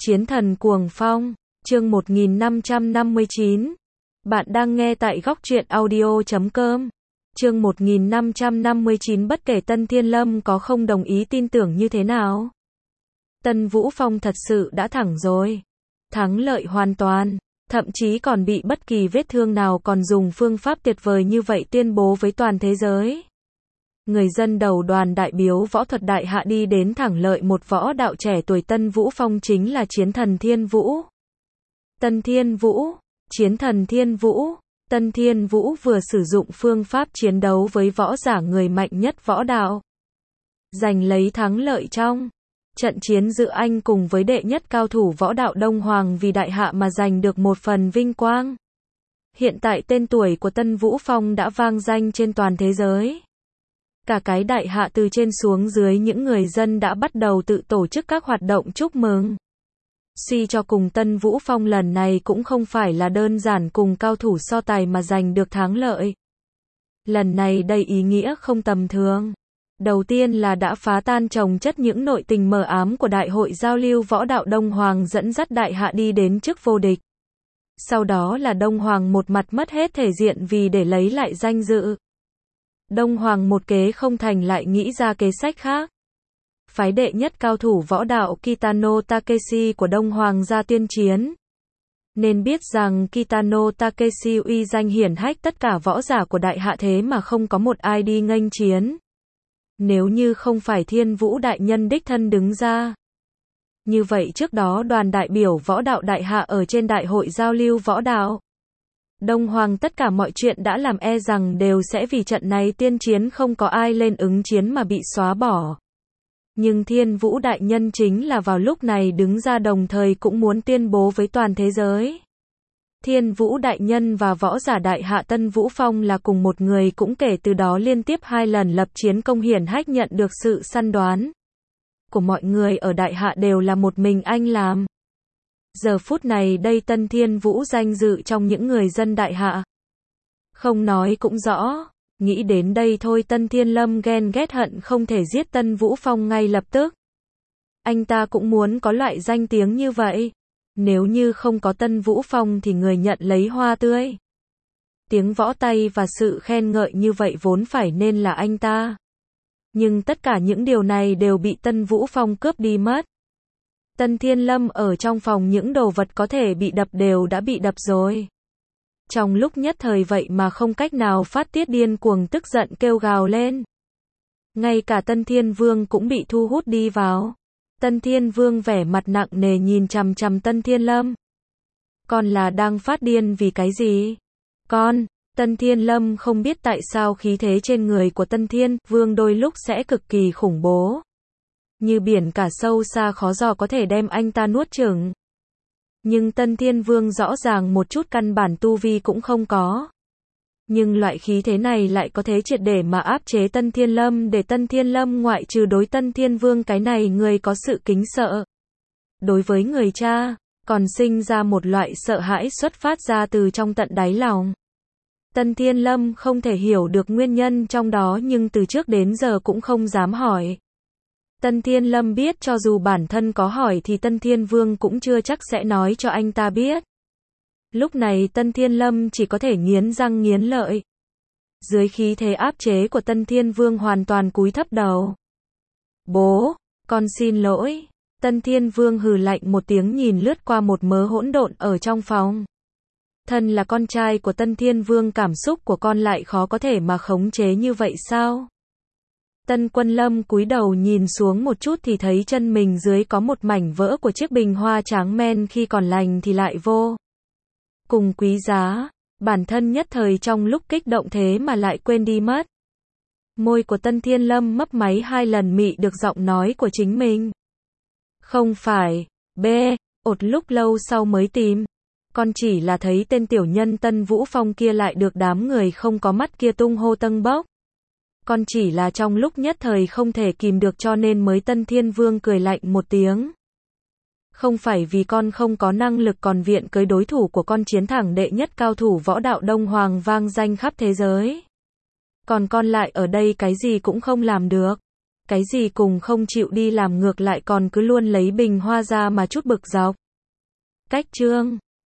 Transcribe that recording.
Chiến thần cuồng phong, chương 1559. Bạn đang nghe tại góc truyện audio.com. Chương 1559. Bất kể Tân Thiên Lâm có không đồng ý tin tưởng như thế nào, Tân Vũ Phong thật sự đã thẳng rồi. Thắng lợi hoàn toàn, thậm chí còn bị bất kỳ vết thương nào, còn dùng phương pháp tuyệt vời như vậy tuyên bố với toàn thế giới. Người dân đầu đoàn đại biểu võ thuật đại hạ đi đến thẳng lợi một võ đạo trẻ tuổi Tân Vũ Phong chính là chiến thần Thiên Vũ. Tân Thiên Vũ, chiến thần Thiên Vũ. Tân Thiên Vũ vừa sử dụng phương pháp chiến đấu với võ giả người mạnh nhất võ đạo, giành lấy thắng lợi trong trận chiến giữa anh cùng với đệ nhất cao thủ võ đạo Đông Hoàng vì đại hạ mà giành được một phần vinh quang. Hiện tại tên tuổi của Tân Vũ Phong đã vang danh trên toàn thế giới. Cả cái đại hạ từ trên xuống dưới những người dân đã bắt đầu tự tổ chức các hoạt động chúc mừng. Suy cho cùng Tân Vũ Phong lần này cũng không phải là đơn giản cùng cao thủ so tài mà giành được thắng lợi. Lần này đầy ý nghĩa không tầm thường. Đầu tiên là đã phá tan chồng chất những nội tình mờ ám của Đại hội giao lưu võ đạo Đông Hoàng, dẫn dắt đại hạ đi đến chức vô địch. Sau đó là Đông Hoàng một mặt mất hết thể diện vì để lấy lại danh dự. Đông Hoàng một kế không thành lại nghĩ ra kế sách khác. Phái đệ nhất cao thủ võ đạo Kitano Takeshi của Đông Hoàng ra tuyên chiến. Nên biết rằng Kitano Takeshi uy danh hiển hách tất cả võ giả của đại hạ, thế mà không có một ai đi nghênh chiến. Nếu như không phải Thiên Vũ đại nhân đích thân đứng ra. Như vậy trước đó đoàn đại biểu võ đạo đại hạ ở trên đại hội giao lưu võ đạo Đông Hoàng tất cả mọi chuyện đã làm e rằng đều sẽ vì trận này tiên chiến không có ai lên ứng chiến mà bị xóa bỏ. Nhưng Thiên Vũ đại nhân chính là vào lúc này đứng ra, đồng thời cũng muốn tuyên bố với toàn thế giới. Thiên Vũ đại nhân và võ giả đại hạ Tân Vũ Phong là cùng một người, cũng kể từ đó liên tiếp 2 lần lập chiến công hiển hách, nhận được sự săn đoán của mọi người ở đại hạ đều là một mình anh làm. Giờ phút này đây Tân Thiên Vũ danh dự trong những người dân đại hạ, không nói cũng rõ. Nghĩ đến đây thôi Tân Thiên Lâm ghen ghét hận không thể giết Tân Vũ Phong ngay lập tức. Anh ta cũng muốn có loại danh tiếng như vậy. Nếu như không có Tân Vũ Phong thì người nhận lấy hoa tươi, tiếng võ tay và sự khen ngợi như vậy vốn phải nên là anh ta. Nhưng tất cả những điều này đều bị Tân Vũ Phong cướp đi mất. Tân Thiên Lâm ở trong phòng, những đồ vật có thể bị đập đều đã bị đập rồi. Trong lúc nhất thời vậy mà không cách nào phát tiết, điên cuồng tức giận kêu gào lên. Ngay cả Tân Thiên Vương cũng bị thu hút đi vào. Tân Thiên Vương vẻ mặt nặng nề nhìn chằm chằm Tân Thiên Lâm. Con là đang phát điên vì cái gì? Con, Tân Thiên Lâm không biết tại sao khí thế trên người của Tân Thiên Vương đôi lúc sẽ cực kỳ khủng bố. Như biển cả sâu xa khó dò, có thể đem anh ta nuốt chửng. Nhưng Tân Thiên Vương rõ ràng một chút căn bản tu vi cũng không có. Nhưng loại khí thế này lại có thể triệt để mà áp chế Tân Thiên Lâm, để Tân Thiên Lâm ngoại trừ đối Tân Thiên Vương cái này người có sự kính sợ đối với người cha, còn sinh ra một loại sợ hãi xuất phát ra từ trong tận đáy lòng. Tân Thiên Lâm không thể hiểu được nguyên nhân trong đó, nhưng từ trước đến giờ cũng không dám hỏi. Tân Thiên Lâm biết cho dù bản thân có hỏi thì Tân Thiên Vương cũng chưa chắc sẽ nói cho anh ta biết. Lúc này Tân Thiên Lâm chỉ có thể nghiến răng nghiến lợi. Dưới khí thế áp chế của Tân Thiên Vương hoàn toàn cúi thấp đầu. Bố, con xin lỗi. Tân Thiên Vương hừ lạnh một tiếng, nhìn lướt qua một mớ hỗn độn ở trong phòng. Thân là con trai của Tân Thiên Vương, cảm xúc của con lại khó có thể mà khống chế như vậy sao? Tân Quân Lâm cúi đầu nhìn xuống một chút thì thấy chân mình dưới có một mảnh vỡ của chiếc bình hoa tráng men, khi còn lành thì lại vô cùng quý giá. Bản thân nhất thời trong lúc kích động thế mà lại quên đi mất. Môi của Tân Thiên Lâm mấp máy 2 lần mị được giọng nói của chính mình. Không phải, ột lúc lâu sau mới tìm. Con chỉ là thấy tên tiểu nhân Tân Vũ Phong kia lại được đám người không có mắt kia tung hô tâng bốc. Con chỉ là trong lúc nhất thời không thể kìm được cho nên mới. Tân Thiên Vương cười lạnh một tiếng. Không phải vì con không có năng lực còn viện cưới đối thủ của con chiến thẳng đệ nhất cao thủ võ đạo Đông Hoàng vang danh khắp thế giới. Còn con lại ở đây cái gì cũng không làm được. cái gì cùng không chịu đi làm ngược lại còn cứ luôn lấy bình hoa ra mà chút bực dọc. Cách chương